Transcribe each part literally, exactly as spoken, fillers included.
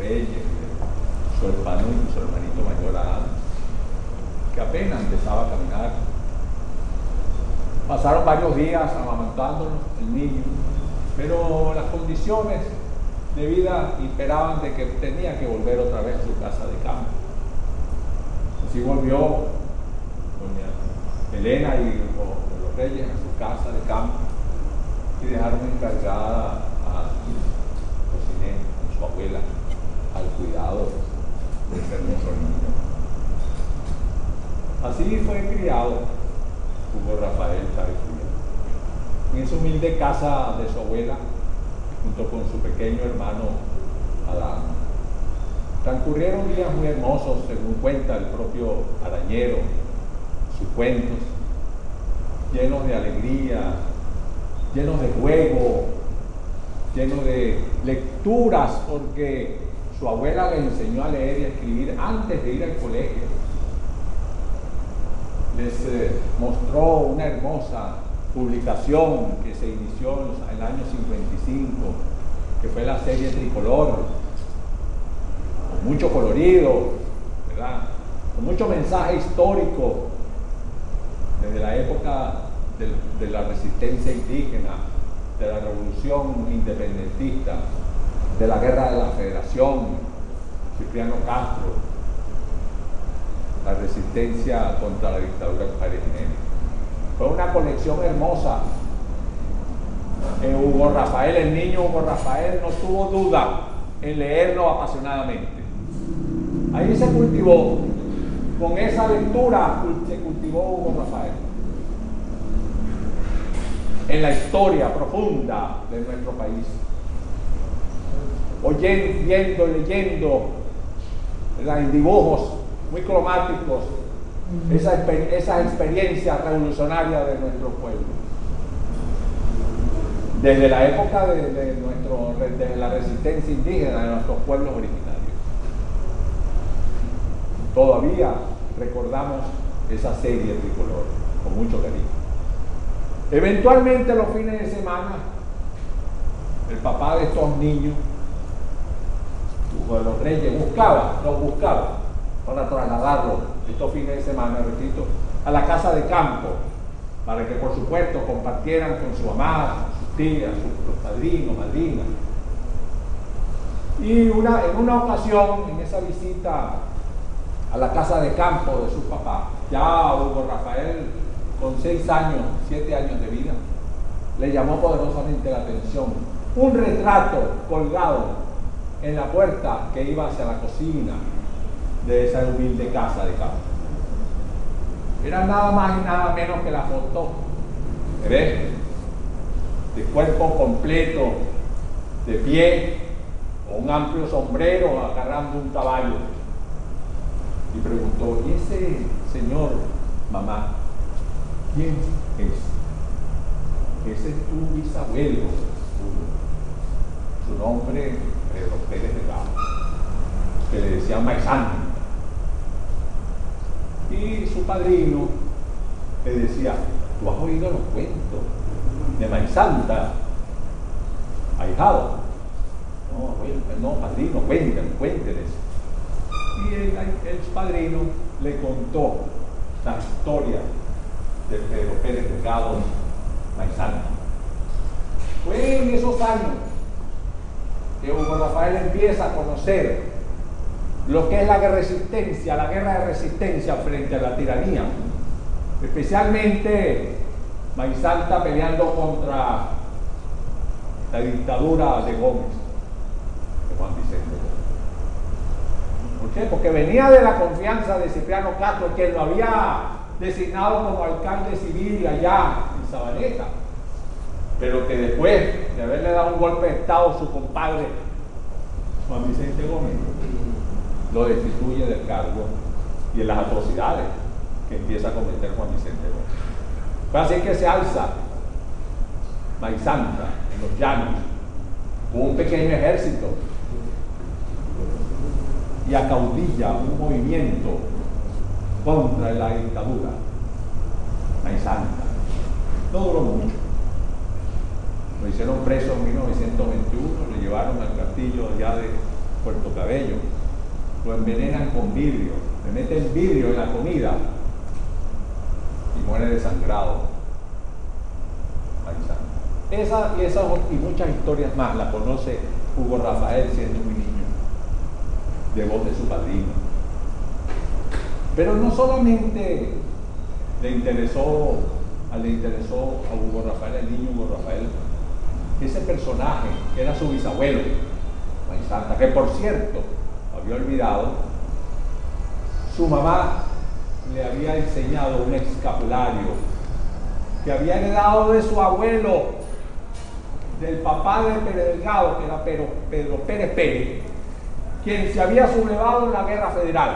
Reyes, de su hermano y su hermanito mayor Adán, que apenas empezaba a caminar. Pasaron varios días amamantándolo, el niño, pero las condiciones de vida imperaban de que tenía que volver otra vez a su casa de campo. Así volvió doña Elena y los Reyes a su casa de campo y dejaron encargada a José, a su abuela, al cuidado del hermoso niño. Así fue criado Hugo Rafael Chávez Frías en esa humilde casa de su abuela, junto con su pequeño hermano Adán. Transcurrieron días muy hermosos, según cuenta el propio Arañero, sus cuentos, llenos de alegría, llenos de juego, llenos de lecturas, porque su abuela le enseñó a leer y a escribir antes de ir al colegio. Les eh, mostró una hermosa publicación que se inició en el año cincuenta y cinco, que fue la serie Tricolor, con mucho colorido, ¿verdad?, con mucho mensaje histórico desde la época de, de la resistencia indígena, de la revolución independentista, de la guerra de la Federación, Cipriano Castro, la resistencia contra la dictadura de Pérez Jiménez. Fue una colección hermosa. Eh, Hugo Rafael, el niño Hugo Rafael, no tuvo duda en leerlo apasionadamente. Ahí se cultivó, con esa lectura se cultivó Hugo Rafael en la historia profunda de nuestro país, oyendo, viendo, leyendo, ¿verdad?, en dibujos muy cromáticos, esa, esa experiencia revolucionaria de nuestro pueblo. Desde la época de, de, nuestro, de la resistencia indígena de nuestros pueblos originarios. Todavía recordamos esa serie Tricolor con mucho cariño. Eventualmente los fines de semana, el papá de estos niños, los Reyes, buscaba, los buscaba para trasladarlos estos fines de semana, repito, a la casa de campo, para que por supuesto compartieran con su mamá, sus tías, sus padrinos, madrinas. Y una, en una ocasión, en esa visita a la casa de campo de su papá, ya Hugo Rafael, con seis años, siete años de vida, le llamó poderosamente la atención un retrato colgado en la puerta que iba hacia la cocina de esa humilde casa de campo. Era nada más y nada menos que la foto, ¿ves?, de cuerpo completo, de pie, con un amplio sombrero, agarrando un caballo. Y preguntó: ¿y ese señor, mamá, quién es? Ese es tu bisabuelo. Su nombre, Pedro Pérez Delgado, que le decían Maizán. Y su padrino le decía: ¿tú has oído los cuentos de Maizanta, ahijado? No, abuelo, no, padrino, cuéntale, cuénteles. Y el, el padrino le contó la historia de Pedro Pérez Delgado Maizanta. Fue en esos años que Hugo Rafael empieza a conocer lo que es la resistencia, la guerra de resistencia frente a la tiranía, especialmente Maizanta peleando contra la dictadura de Gómez, de Juan Vicente Gómez. ¿Por qué? Porque venía de la confianza de Cipriano Castro, quien lo había designado como alcalde civil allá en Sabaneta, pero que después de haberle dado un golpe de estado su compadre Juan Vicente Gómez lo destituye del cargo y de las atrocidades que empieza a cometer Juan Vicente Gómez. Fue así que se alza Maizanta en los llanos con un pequeño ejército y acaudilla un movimiento contra la dictadura. Maizanta no duró mucho. Lo hicieron preso en mil novecientos veintiuno, lo llevaron al castillo allá de Puerto Cabello, lo envenenan con vidrio, le meten vidrio en la comida y muere desangrado. Esa y esas y muchas historias más las conoce Hugo Rafael siendo muy niño, de voz de su padrino. Pero no solamente le interesó, le interesó a Hugo Rafael, el niño Hugo Rafael, ese personaje que era su bisabuelo, Maizanta, que por cierto, había olvidado, su mamá le había enseñado un escapulario que había heredado de su abuelo, del papá de Pérez Delgado, que era Pedro, Pedro Pérez Pérez, quien se había sublevado en la Guerra Federal.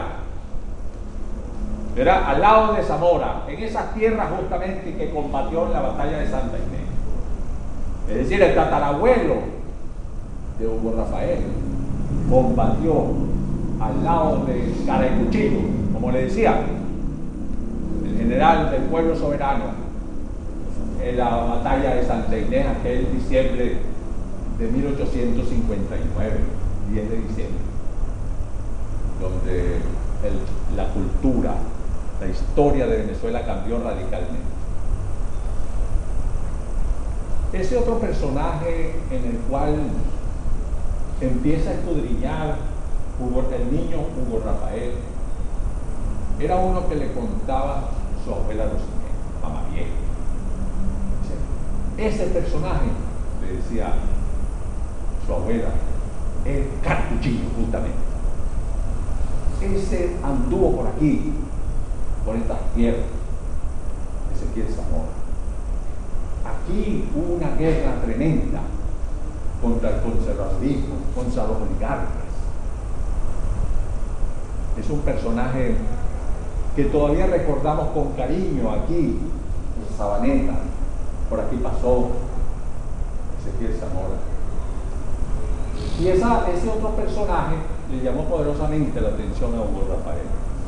Era al lado de Zamora, en esas tierras justamente que combatió en la batalla de Santa Inés. Es decir, el tatarabuelo de Hugo Rafael combatió al lado de Caracuchillo, como le decía, el general del pueblo soberano, en la batalla de Santa Inés, aquel diciembre de mil ochocientos cincuenta y nueve, diez de diciembre, donde el, la cultura, la historia de Venezuela cambió radicalmente. Ese otro personaje en el cual empieza a escudriñar Hugo, el niño Hugo Rafael, era uno que le contaba su abuela Rosinea, mamá vieja. Ese personaje, le decía su abuela, el Cartuchillo, justamente. Ese anduvo por aquí, por estas tierras, Ezequiel Zamora. Aquí hubo una guerra tremenda contra el conservadurismo, contra los oligarcas. Es un personaje que todavía recordamos con cariño aquí, en Sabaneta. Por aquí pasó Ezequiel Zamora. Y esa, ese otro personaje le llamó poderosamente la atención a Hugo Rafael.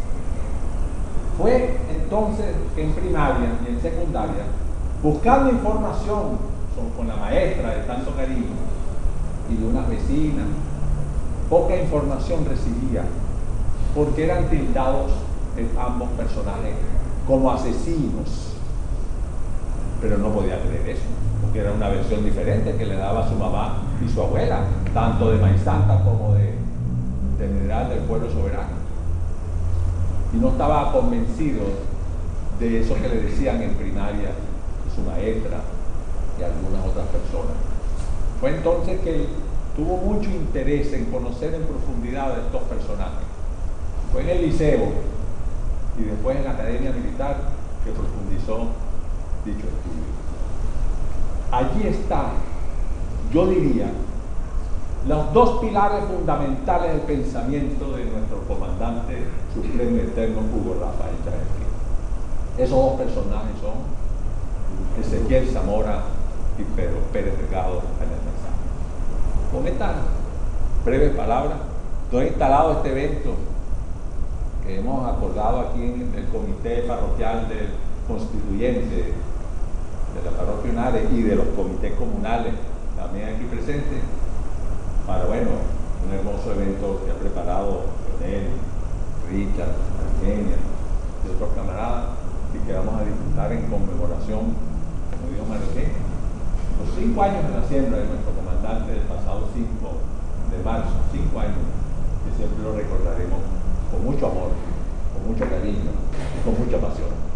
Fue entonces en primaria y en secundaria, buscando información con la maestra de tanto cariño y de unas vecinas. Poca información recibía, porque eran tildados ambos personajes como asesinos. Pero no podía creer eso, porque era una versión diferente que le daba su mamá y su abuela, tanto de Maizanta como de, de general del pueblo soberano. Y no estaba convencido de eso que le decían en primaria su maestra y algunas otras personas. Fue entonces que tuvo mucho interés en conocer en profundidad a estos personajes. Fue en el liceo y después en la academia militar que profundizó dicho estudio. Allí está, yo diría, los dos pilares fundamentales del pensamiento de nuestro comandante supremo y eterno Hugo Rafael Chávez. Esos dos personajes son Ezequiel Zamora y Pedro Pérez Delgado en el mensaje. Con estas breves palabras, estoy instalado este evento que hemos acordado aquí en el comité parroquial del constituyente de la parroquia Unares y de los comités comunales también aquí presentes, para, bueno, un hermoso evento que ha preparado Leonel, Richard, Eugenia y otros camaradas, y que vamos a disfrutar en conmemoración, como dijo María, los cinco años de la siembra de nuestro comandante del pasado cinco de marzo, cinco años que siempre lo recordaremos con mucho amor, con mucho cariño y con mucha pasión.